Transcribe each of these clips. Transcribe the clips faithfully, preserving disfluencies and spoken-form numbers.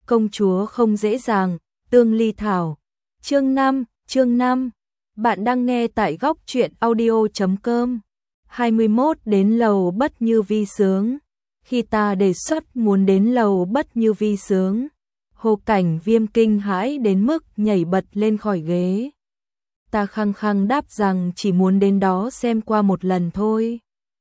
công chúa không dễ dàng, Tương Ly Thảo. Chương năm, chương năm. Bạn đang nghe tại góc truyện audio chấm com. hai mươi mốt Đến lầu Bất Như Vi sướng. Khi ta đề xuất muốn đến lầu Bất Như Vi sướng, Hồ Cảnh Viêm kinh hãi đến mức nhảy bật lên khỏi ghế. Ta khăng khăng đáp rằng chỉ muốn đến đó xem qua một lần thôi.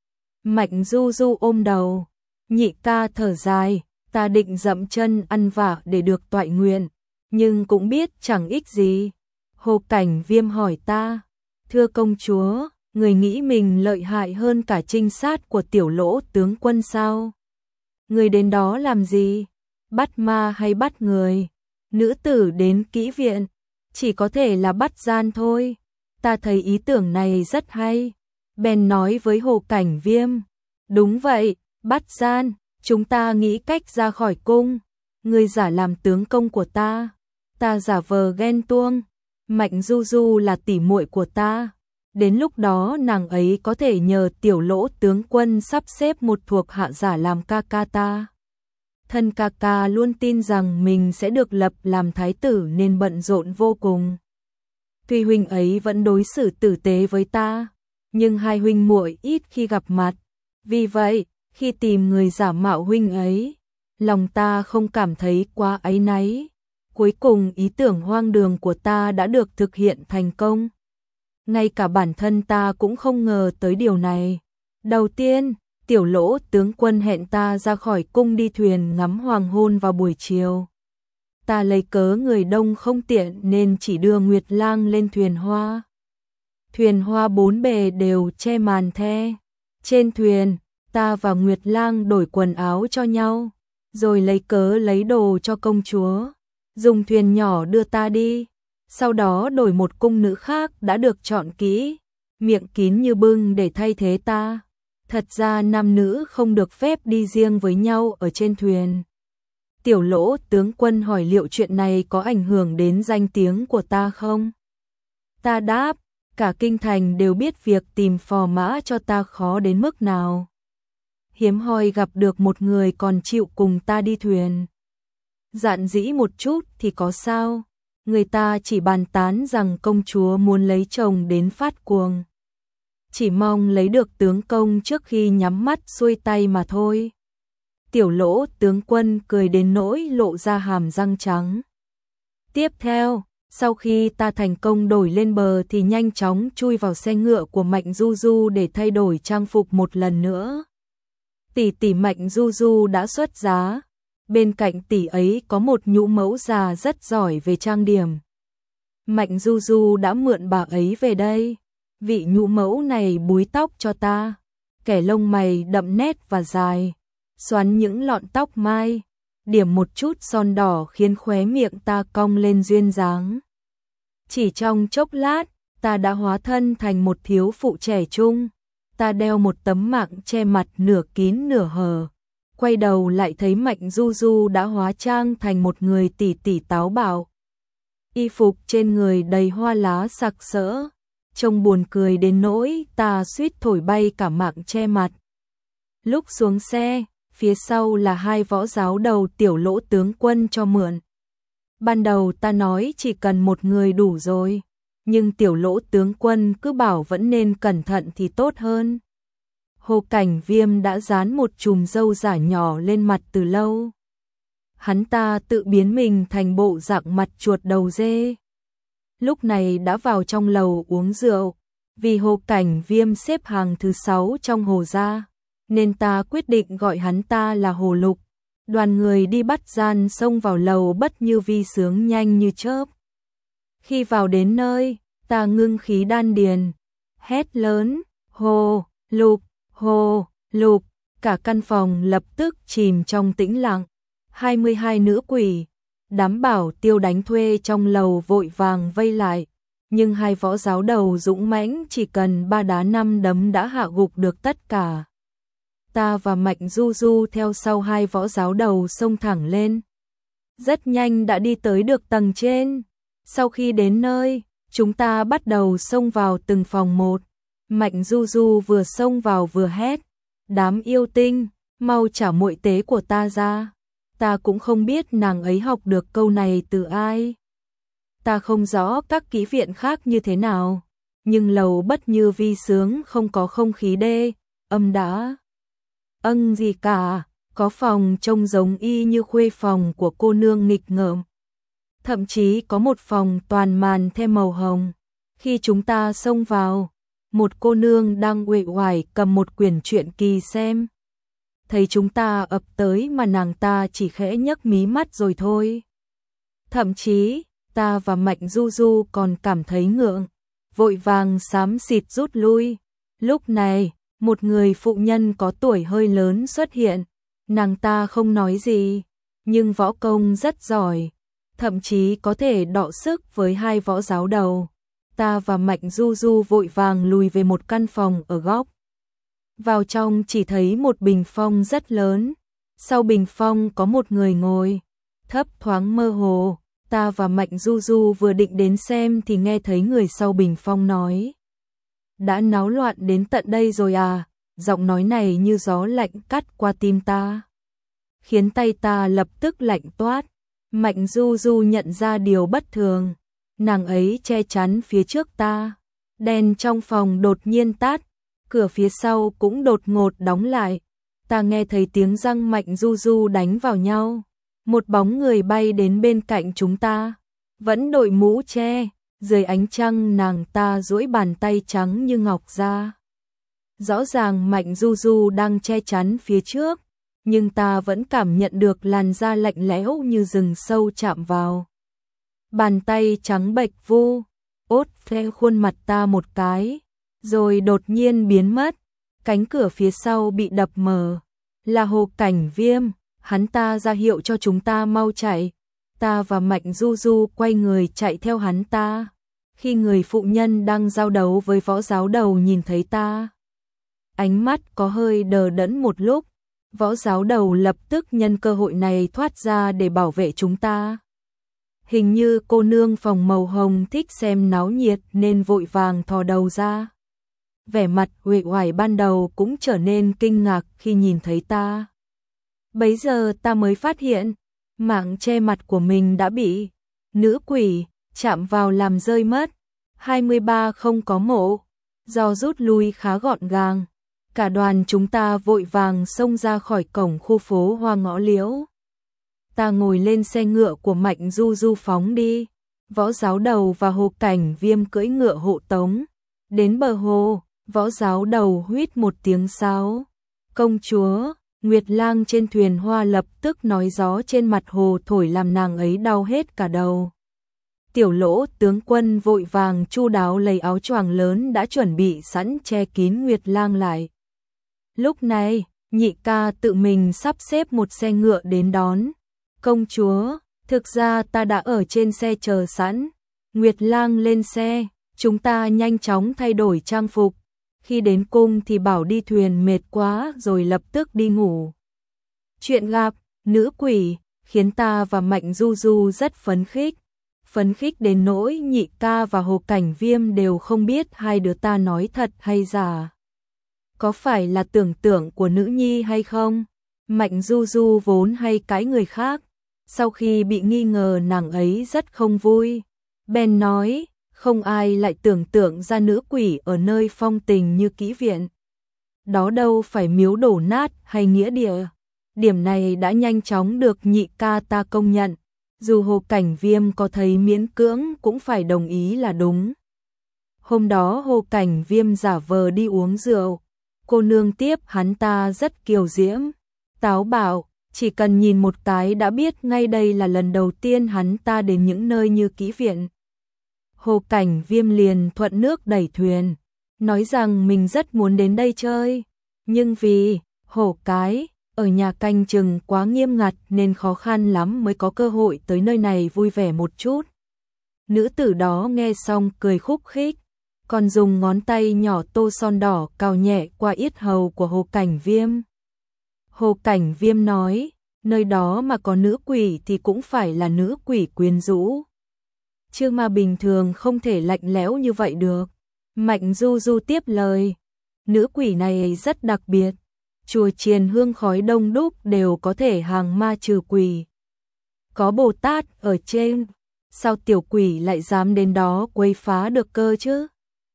Mạnh Du Du ôm đầu, nhị ca thở dài, ta định dậm chân ăn vạ để được toại nguyện, nhưng cũng biết chẳng ích gì. Hồ Cảnh Viêm hỏi ta, thưa công chúa, người nghĩ mình lợi hại hơn cả trinh sát của Tiểu Lỗ tướng quân sao? Người đến đó làm gì? Bắt ma hay bắt người? Nữ tử đến kỹ viện, chỉ có thể là bắt gian thôi. Ta thấy ý tưởng này rất hay, bèn nói với Hồ Cảnh Viêm, đúng vậy, bắt gian, chúng ta nghĩ cách ra khỏi cung. Ngươi giả làm tướng công của ta, ta giả vờ ghen tuông. Mạnh Du Du là tỉ muội của ta, đến lúc đó nàng ấy có thể nhờ Tiểu Lỗ tướng quân sắp xếp một thuộc hạ giả làm ca ca ta. Thân ca ca luôn tin rằng mình sẽ được lập làm thái tử nên bận rộn vô cùng. Tuy huynh ấy vẫn đối xử tử tế với ta, nhưng hai huynh muội ít khi gặp mặt. Vì vậy, khi tìm người giả mạo huynh ấy, lòng ta không cảm thấy quá áy náy. Cuối cùng ý tưởng hoang đường của ta đã được thực hiện thành công. Ngay cả bản thân ta cũng không ngờ tới điều này. Đầu tiên, Tiểu Lỗ tướng quân hẹn ta ra khỏi cung đi thuyền ngắm hoàng hôn vào buổi chiều. Ta lấy cớ người đông không tiện nên chỉ đưa Nguyệt Lang lên thuyền hoa. Thuyền hoa bốn bề đều che màn the. Trên thuyền, ta và Nguyệt Lang đổi quần áo cho nhau, rồi lấy cớ lấy đồ cho công chúa, dùng thuyền nhỏ đưa ta đi. Sau đó đổi một cung nữ khác đã được chọn kỹ, miệng kín như bưng để thay thế ta. Thật ra nam nữ không được phép đi riêng với nhau ở trên thuyền. Tiểu Lỗ tướng quân hỏi liệu chuyện này có ảnh hưởng đến danh tiếng của ta không? Ta đáp, cả kinh thành đều biết việc tìm phò mã cho ta khó đến mức nào. Hiếm hoi gặp được một người còn chịu cùng ta đi thuyền. Dạn dĩ một chút thì có sao? Người ta chỉ bàn tán rằng công chúa muốn lấy chồng đến phát cuồng. Chỉ mong lấy được tướng công trước khi nhắm mắt xuôi tay mà thôi. Tiểu Lỗ tướng quân cười đến nỗi lộ ra hàm răng trắng. Tiếp theo, sau khi ta thành công đổi lên bờ thì nhanh chóng chui vào xe ngựa của Mạnh Du Du để thay đổi trang phục một lần nữa. Tỷ tỷ Mạnh Du Du đã xuất giá. Bên cạnh tỷ ấy có một nhũ mẫu già rất giỏi về trang điểm. Mạnh Du Du đã mượn bà ấy về đây. Vị nhũ mẫu này búi tóc cho ta, kẻ lông mày đậm nét và dài, xoắn những lọn tóc mai, điểm một chút son đỏ khiến khóe miệng ta cong lên duyên dáng. Chỉ trong chốc lát, ta đã hóa thân thành một thiếu phụ trẻ trung. Ta đeo một tấm mạng che mặt nửa kín nửa hở. Quay đầu lại thấy Mạnh Du Du đã hóa trang thành một người tỷ tỷ táo bạo. Y phục trên người đầy hoa lá sặc sỡ, trông buồn cười đến nỗi ta suýt thổi bay cả mạng che mặt. Lúc xuống xe, phía sau là hai võ giáo đầu Tiểu Lỗ tướng quân cho mượn. Ban đầu ta nói chỉ cần một người đủ rồi, nhưng Tiểu Lỗ tướng quân cứ bảo vẫn nên cẩn thận thì tốt hơn. Hồ Cảnh Viêm đã dán một chùm râu giả nhỏ lên mặt từ lâu. Hắn ta tự biến mình thành bộ dạng mặt chuột đầu dê. Lúc này đã vào trong lầu uống rượu, vì Hồ Cảnh Viêm xếp hàng thứ sáu trong Hồ gia, nên ta quyết định gọi hắn ta là Hồ Lục. Đoàn người đi bắt gian xông vào lầu Bất Như Vi sướng nhanh như chớp. Khi vào đến nơi, ta ngưng khí đan điền, hét lớn, Hồ Lục, Hồ Lục, cả căn phòng lập tức chìm trong tĩnh lặng. hai mươi hai nữ quỷ, đám bảo tiêu đánh thuê trong lầu vội vàng vây lại, nhưng hai võ giáo đầu dũng mãnh chỉ cần ba đá năm đấm đã hạ gục được tất cả. Ta và Mạnh Du Du theo sau hai võ giáo đầu xông thẳng lên. Rất nhanh đã đi tới được tầng trên. Sau khi đến nơi, chúng ta bắt đầu xông vào từng phòng một. Mạnh Du Du vừa xông vào vừa hét, đám yêu tinh, mau trả muội tế của ta ra. Ta cũng không biết nàng ấy học được câu này từ ai. Ta không rõ các kỹ viện khác như thế nào, nhưng lầu Bất Như Vi Sướng không có không khí đê, âm đã. Âng gì cả, có phòng trông giống y như khuê phòng của cô nương nghịch ngợm. Thậm chí có một phòng toàn màn thêm màu hồng. Khi chúng ta xông vào, một cô nương đang uể oải cầm một quyển truyện kỳ xem. Thấy chúng ta ập tới mà nàng ta chỉ khẽ nhấc mí mắt rồi thôi. Thậm chí, ta và Mạnh Du Du còn cảm thấy ngượng, vội vàng xám xịt rút lui. Lúc này, một người phụ nhân có tuổi hơi lớn xuất hiện. Nàng ta không nói gì, nhưng võ công rất giỏi, thậm chí có thể đọ sức với hai võ giáo đầu. Ta và Mạnh Du Du vội vàng lùi về một căn phòng ở góc. Vào trong chỉ thấy một bình phong rất lớn, sau bình phong có một người ngồi, thấp thoáng mơ hồ. Ta và Mạnh Du Du vừa định đến xem thì nghe thấy người sau bình phong nói: đã náo loạn đến tận đây rồi à? Giọng nói này như gió lạnh cắt qua tim ta, khiến tay ta lập tức lạnh toát. Mạnh Du Du nhận ra điều bất thường, nàng ấy che chắn phía trước ta. Đèn trong phòng đột nhiên tắt, cửa phía sau cũng đột ngột đóng lại. Ta nghe thấy tiếng răng Mạnh Du Du đánh vào nhau. Một bóng người bay đến bên cạnh chúng ta, vẫn đội mũ che, dưới ánh trăng nàng ta duỗi bàn tay trắng như ngọc ra. Rõ ràng Mạnh Du Du đang che chắn phía trước, nhưng ta vẫn cảm nhận được làn da lạnh lẽo như rừng sâu chạm vào. Bàn tay trắng bệch vu, ốt theo khuôn mặt ta một cái, rồi đột nhiên biến mất. Cánh cửa phía sau bị đập mở, là Hồ Cảnh Viêm. Hắn ta ra hiệu cho chúng ta mau chạy. Ta và Mạnh Du Du quay người chạy theo hắn ta. Khi người phụ nhân đang giao đấu với võ giáo đầu nhìn thấy ta, ánh mắt có hơi đờ đẫn một lúc. Võ giáo đầu lập tức nhân cơ hội này thoát ra để bảo vệ chúng ta. Hình như cô nương phòng màu hồng thích xem náo nhiệt nên vội vàng thò đầu ra. Vẻ mặt uể oải ban đầu cũng trở nên kinh ngạc khi nhìn thấy ta. Bấy giờ ta mới phát hiện, mảng che mặt của mình đã bị nữ quỷ chạm vào làm rơi mất. hai mươi ba không có mộ, do rút lui khá gọn gàng. Cả đoàn chúng ta vội vàng xông ra khỏi cổng khu phố Hoa Ngõ Liễu. Ta ngồi lên xe ngựa của Mạnh Du Du phóng đi. Võ giáo đầu và Hồ Cảnh Viêm cưỡi ngựa hộ tống. Đến bờ hồ, võ giáo đầu huýt một tiếng sáo. Công chúa, Nguyệt Lang trên thuyền hoa lập tức nói gió trên mặt hồ thổi làm nàng ấy đau hết cả đầu. Tiểu Lỗ tướng quân vội vàng chu đáo lấy áo choàng lớn đã chuẩn bị sẵn che kín Nguyệt Lang lại. Lúc này, nhị ca tự mình sắp xếp một xe ngựa đến đón. Công chúa, thực ra ta đã ở trên xe chờ sẵn. Nguyệt Lang lên xe, chúng ta nhanh chóng thay đổi trang phục. Khi đến cung thì bảo đi thuyền mệt quá rồi lập tức đi ngủ. Chuyện gặp nữ quỷ khiến ta và Mạnh Du Du rất phấn khích. Phấn khích đến nỗi nhị ca và Hồ Cảnh Viêm đều không biết hai đứa ta nói thật hay giả. Có phải là tưởng tượng của nữ nhi hay không? Mạnh Du Du vốn hay cãi người khác. Sau khi bị nghi ngờ nàng ấy rất không vui. Ben nói, không ai lại tưởng tượng ra nữ quỷ ở nơi phong tình như kỹ viện. Đó đâu phải miếu đổ nát hay nghĩa địa. Điểm này đã nhanh chóng được nhị ca ta công nhận. Dù Hồ Cảnh Viêm có thấy miễn cưỡng cũng phải đồng ý là đúng. Hôm đó Hồ Cảnh Viêm giả vờ đi uống rượu. Cô nương tiếp hắn ta rất kiều diễm, táo bạo, chỉ cần nhìn một cái đã biết ngay đây là lần đầu tiên hắn ta đến những nơi như kỹ viện. Hồ Cảnh Viêm liền thuận nước đẩy thuyền, nói rằng mình rất muốn đến đây chơi, nhưng vì hổ cái ở nhà canh chừng quá nghiêm ngặt nên khó khăn lắm mới có cơ hội tới nơi này vui vẻ một chút. Nữ tử đó nghe xong cười khúc khích, còn dùng ngón tay nhỏ tô son đỏ cào nhẹ qua yết hầu của Hồ Cảnh Viêm. Hồ Cảnh Viêm nói, nơi đó mà có nữ quỷ thì cũng phải là nữ quỷ quyến rũ. Chứ mà bình thường không thể lạnh lẽo như vậy được. Mạnh Du Du tiếp lời, nữ quỷ này rất đặc biệt, chùa chiền hương khói đông đúc đều có thể hàng ma trừ quỷ. Có Bồ Tát ở trên, sao tiểu quỷ lại dám đến đó quấy phá được cơ chứ?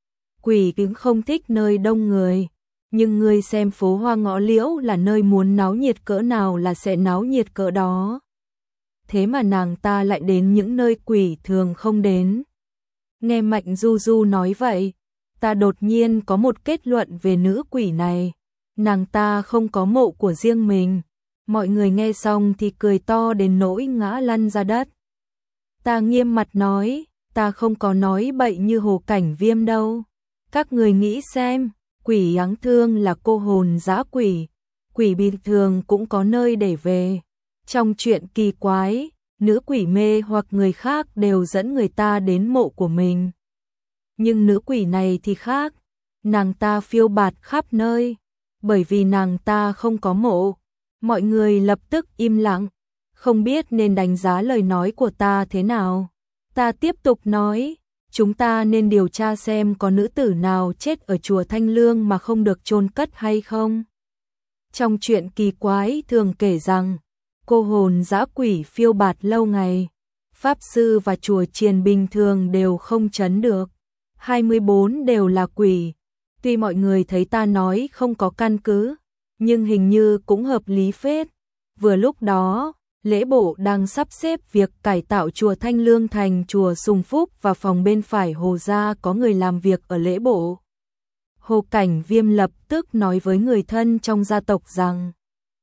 Quỷ cũng không thích nơi đông người, nhưng ngươi xem phố hoa ngõ liễu là nơi muốn náo nhiệt cỡ nào là sẽ náo nhiệt cỡ đó. Thế mà nàng ta lại đến những nơi quỷ thường không đến. Nghe Mạnh Du Du nói vậy, ta đột nhiên có một kết luận về nữ quỷ này. Nàng ta không có mộ của riêng mình. Mọi người nghe xong thì cười to đến nỗi ngã lăn ra đất. Ta nghiêm mặt nói, ta không có nói bậy như Hồ Cảnh Viêm đâu. Các người nghĩ xem, quỷ áng thương là cô hồn dã quỷ, quỷ bình thường cũng có nơi để về. Trong chuyện kỳ quái, nữ quỷ mê hoặc người khác đều dẫn người ta đến mộ của mình. Nhưng nữ quỷ này thì khác, nàng ta phiêu bạt khắp nơi, bởi vì nàng ta không có mộ. Mọi người lập tức im lặng, không biết nên đánh giá lời nói của ta thế nào. Ta tiếp tục nói, chúng ta nên điều tra xem có nữ tử nào chết ở chùa Thanh Lương mà không được chôn cất hay không. Trong chuyện kỳ quái thường kể rằng, cô hồn dã quỷ phiêu bạt lâu ngày, pháp sư và chùa chiền bình thường đều không trấn được, hai mươi bốn đều là quỷ. Tuy mọi người thấy ta nói không có căn cứ, nhưng hình như cũng hợp lý phết. Vừa lúc đó, lễ bộ đang sắp xếp việc cải tạo chùa Thanh Lương thành chùa Sùng Phúc và phòng bên phải Hồ gia có người làm việc ở lễ bộ. Hồ Cảnh Viêm lập tức nói với người thân trong gia tộc rằng,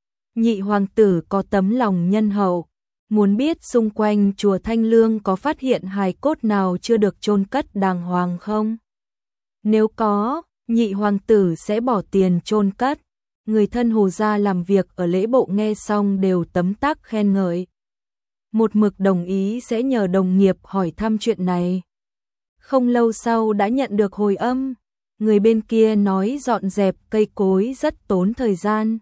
nhị hoàng tử có tấm lòng nhân hậu, muốn biết xung quanh chùa Thanh Lương có phát hiện hài cốt nào chưa được chôn cất đàng hoàng không? Nếu có, nhị hoàng tử sẽ bỏ tiền chôn cất. Người thân Hồ gia làm việc ở lễ bộ nghe xong đều tấm tắc khen ngợi. Một mực đồng ý sẽ nhờ đồng nghiệp hỏi thăm chuyện này. Không lâu sau đã nhận được hồi âm, người bên kia nói dọn dẹp cây cối rất tốn thời gian,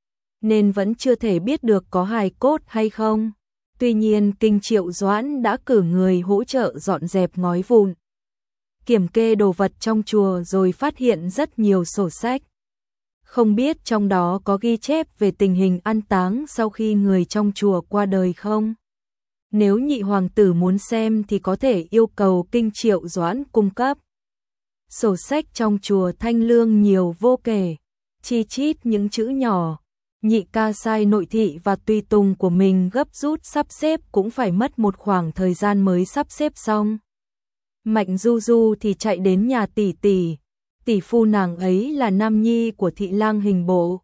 nên vẫn chưa thể biết được có hài cốt hay không. Tuy nhiên Kinh Triệu Doãn đã cử người hỗ trợ dọn dẹp ngói vụn, kiểm kê đồ vật trong chùa rồi phát hiện rất nhiều sổ sách. Không biết trong đó có ghi chép về tình hình an táng sau khi người trong chùa qua đời không? Nếu nhị hoàng tử muốn xem thì có thể yêu cầu Kinh Triệu Doãn cung cấp. Sổ sách trong chùa Thanh Lương nhiều vô kể, chi chít những chữ nhỏ. Nhị ca sai nội thị và tùy tùng của mình gấp rút sắp xếp cũng phải mất một khoảng thời gian mới sắp xếp xong. Mạnh Du Du thì chạy đến nhà tỷ tỷ. Tỷ phu nàng ấy là nam nhi của thị lang hình bộ.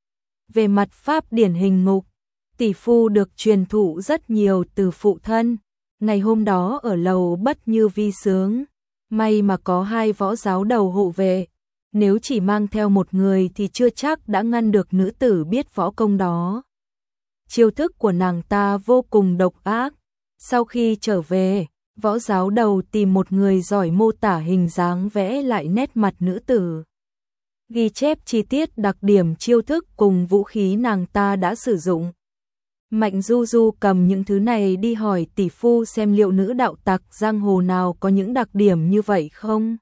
Về mặt pháp điển hình ngục, tỷ phu được truyền thụ rất nhiều từ phụ thân. Ngày hôm đó ở lầu Bất Như Vi sướng, may mà có hai võ giáo đầu hộ vệ. Nếu chỉ mang theo một người thì chưa chắc đã ngăn được nữ tử biết võ công đó. Chiêu thức của nàng ta vô cùng độc ác. Sau khi trở về, võ giáo đầu tìm một người giỏi mô tả hình dáng vẽ lại nét mặt nữ tử, ghi chép chi tiết đặc điểm chiêu thức cùng vũ khí nàng ta đã sử dụng. Mạnh Du Du cầm những thứ này đi hỏi tỷ phu xem liệu nữ đạo tặc giang hồ nào có những đặc điểm như vậy không.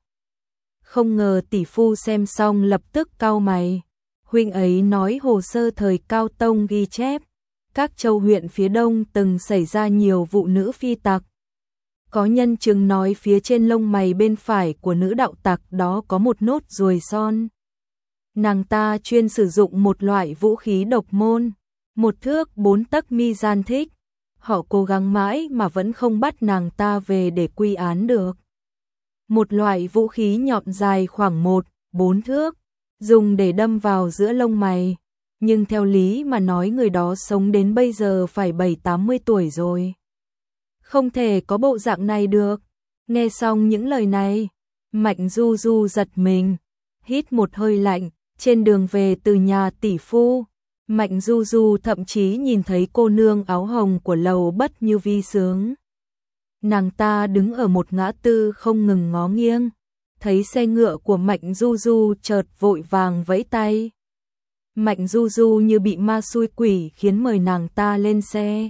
Không ngờ tỷ phu xem xong lập tức cau mày. Huynh ấy nói hồ sơ thời Cao Tông ghi chép, các châu huyện phía đông từng xảy ra nhiều vụ nữ phi tặc. Có nhân chứng nói phía trên lông mày bên phải của nữ đạo tặc đó có một nốt ruồi son. Nàng ta chuyên sử dụng một loại vũ khí độc môn, một thước bốn tấc mi gian thích. Họ cố gắng mãi mà vẫn không bắt nàng ta về để quy án được. Một loại vũ khí nhọn dài khoảng một, bốn thước, dùng để đâm vào giữa lông mày. Nhưng theo lý mà nói người đó sống đến bây giờ phải bảy tám mươi tuổi rồi. Không thể có bộ dạng này được. Nghe xong những lời này, Mạnh Du Du giật mình, hít một hơi lạnh. Trên đường về từ nhà tỷ phu, Mạnh Du Du thậm chí nhìn thấy cô nương áo hồng của lầu Bất Như Vi sướng. Nàng ta đứng ở một ngã tư không ngừng ngó nghiêng, thấy xe ngựa của Mạnh Du Du chợt vội vàng vẫy tay. Mạnh Du Du như bị ma xui quỷ khiến mời nàng ta lên xe.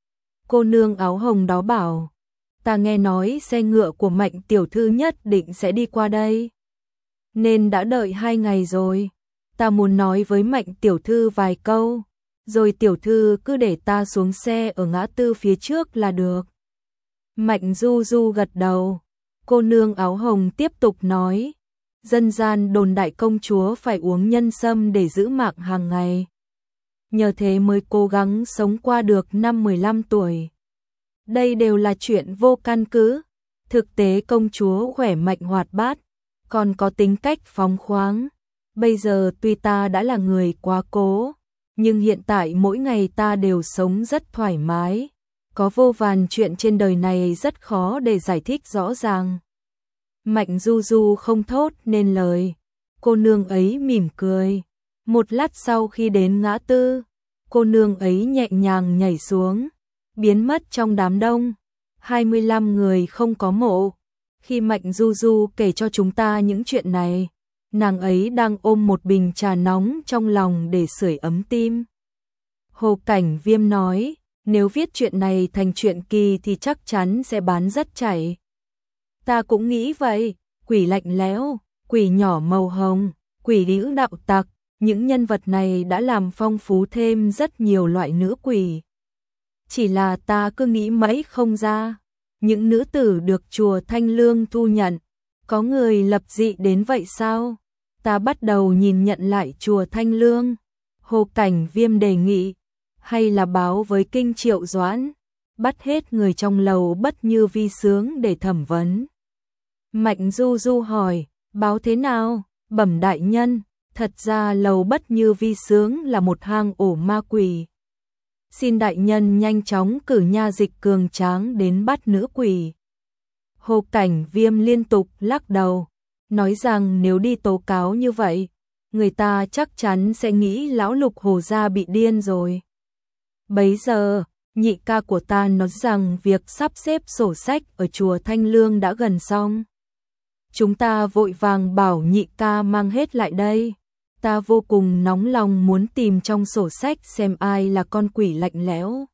Cô nương áo hồng đó bảo, ta nghe nói xe ngựa của Mạnh tiểu thư nhất định sẽ đi qua đây, nên đã đợi hai ngày rồi. ta muốn nói với Mạnh tiểu thư vài câu, rồi tiểu thư cứ để ta xuống xe ở ngã tư phía trước là được. Mạnh Du Du gật đầu. Cô nương áo hồng tiếp tục nói, dân gian đồn đại công chúa phải uống nhân sâm để giữ mạng hàng ngày. Nhờ thế mới cố gắng sống qua được năm mười lăm tuổi. Đây đều là chuyện vô căn cứ. Thực tế công chúa khỏe mạnh hoạt bát, còn có tính cách phóng khoáng. Bây giờ tuy ta đã là người quá cố, nhưng hiện tại mỗi ngày ta đều sống rất thoải mái. Có vô vàn chuyện trên đời này rất khó để giải thích rõ ràng. Mạnh Du Du không thốt nên lời. Cô nương ấy mỉm cười. Một lát sau khi đến ngã tư, cô nương ấy nhẹ nhàng nhảy xuống, biến mất trong đám đông. hai mươi lăm người không có mộ. Khi Mạnh Du Du kể cho chúng ta những chuyện này, nàng ấy đang ôm một bình trà nóng trong lòng để sưởi ấm tim. Hồ Cảnh Viêm nói, nếu viết chuyện này thành truyện kỳ thì chắc chắn sẽ bán rất chảy. Ta cũng nghĩ vậy, quỷ lạnh lẽo, quỷ nhỏ màu hồng, quỷ đĩu đạo tặc, những nhân vật này đã làm phong phú thêm rất nhiều loại nữ quỷ. Chỉ là ta cứ nghĩ mãi không ra, những nữ tử được chùa Thanh Lương thu nhận, có người lập dị đến vậy sao? Ta bắt đầu nhìn nhận lại chùa Thanh Lương. Hồ Cảnh Viêm đề nghị, hay là báo với Kinh Triệu Doãn, bắt hết người trong lầu Bất Như Vi Sướng để thẩm vấn. Mạnh Du Du hỏi, báo thế nào? Bẩm đại nhân, thật ra lầu Bất Như Vi Sướng là một hang ổ ma quỷ. Xin đại nhân nhanh chóng cử nha dịch cường tráng đến bắt nữ quỷ. Hồ Cảnh Viêm liên tục lắc đầu, nói rằng nếu đi tố cáo như vậy, người ta chắc chắn sẽ nghĩ lão Lục Hồ gia bị điên rồi. Bấy giờ, nhị ca của ta nói rằng việc sắp xếp sổ sách ở chùa Thanh Lương đã gần xong. Chúng ta vội vàng bảo nhị ca mang hết lại đây. Ta vô cùng nóng lòng muốn tìm trong sổ sách xem ai là con quỷ lạnh lẽo,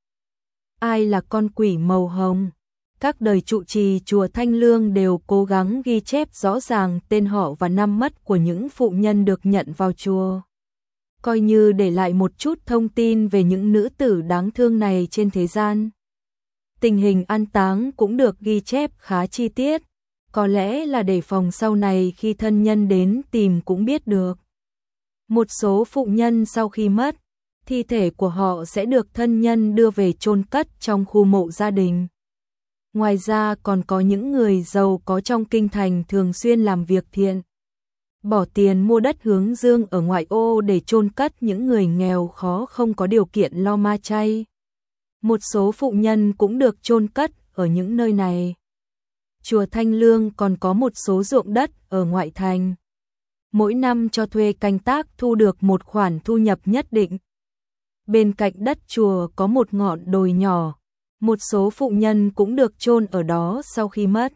ai là con quỷ màu hồng. Các đời trụ trì chùa Thanh Lương đều cố gắng ghi chép rõ ràng tên họ và năm mất của những phụ nhân được nhận vào chùa, coi như để lại một chút thông tin về những nữ tử đáng thương này trên thế gian. Tình hình an táng cũng được ghi chép khá chi tiết, có lẽ là để phòng sau này khi thân nhân đến tìm cũng biết được. Một số phụ nhân sau khi mất, thi thể của họ sẽ được thân nhân đưa về chôn cất trong khu mộ gia đình. Ngoài ra còn có những người giàu có trong kinh thành thường xuyên làm việc thiện, bỏ tiền mua đất hướng dương ở ngoại ô để chôn cất những người nghèo khó không có điều kiện lo ma chay. Một số phụ nhân cũng được chôn cất ở những nơi này. Chùa Thanh Lương còn có một số ruộng đất ở ngoại thành. Mỗi năm cho thuê canh tác thu được một khoản thu nhập nhất định. Bên cạnh đất chùa có một ngọn đồi nhỏ, một số phụ nhân cũng được chôn ở đó sau khi mất.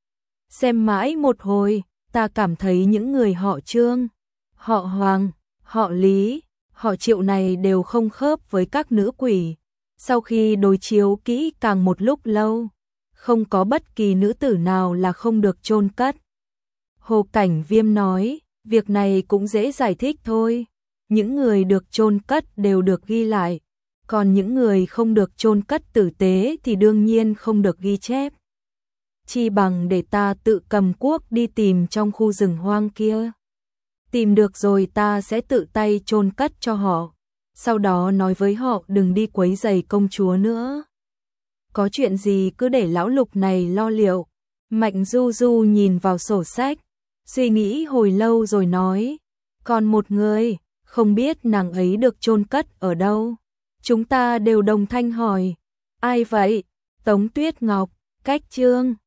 Xem mãi một hồi, ta cảm thấy những người họ Trương, họ Hoàng, họ Lý, họ Triệu này đều không khớp với các nữ quỷ. Sau khi đối chiếu kỹ càng một lúc lâu, không có bất kỳ nữ tử nào là không được chôn cất. Hồ Cảnh Viêm nói, việc này cũng dễ giải thích thôi. Những người được chôn cất đều được ghi lại, còn những người không được chôn cất tử tế thì đương nhiên không được ghi chép. Chi bằng để ta tự cầm cuốc đi tìm trong khu rừng hoang kia. Tìm được rồi ta sẽ tự tay chôn cất cho họ, sau đó nói với họ đừng đi quấy rầy công chúa nữa. Có chuyện gì cứ để lão Lục này lo liệu. Mạnh Du Du nhìn vào sổ sách, suy nghĩ hồi lâu rồi nói, còn một người, không biết nàng ấy được chôn cất ở đâu. Chúng ta đều đồng thanh hỏi, ai vậy? Tống Tuyết Ngọc, Cách Trương.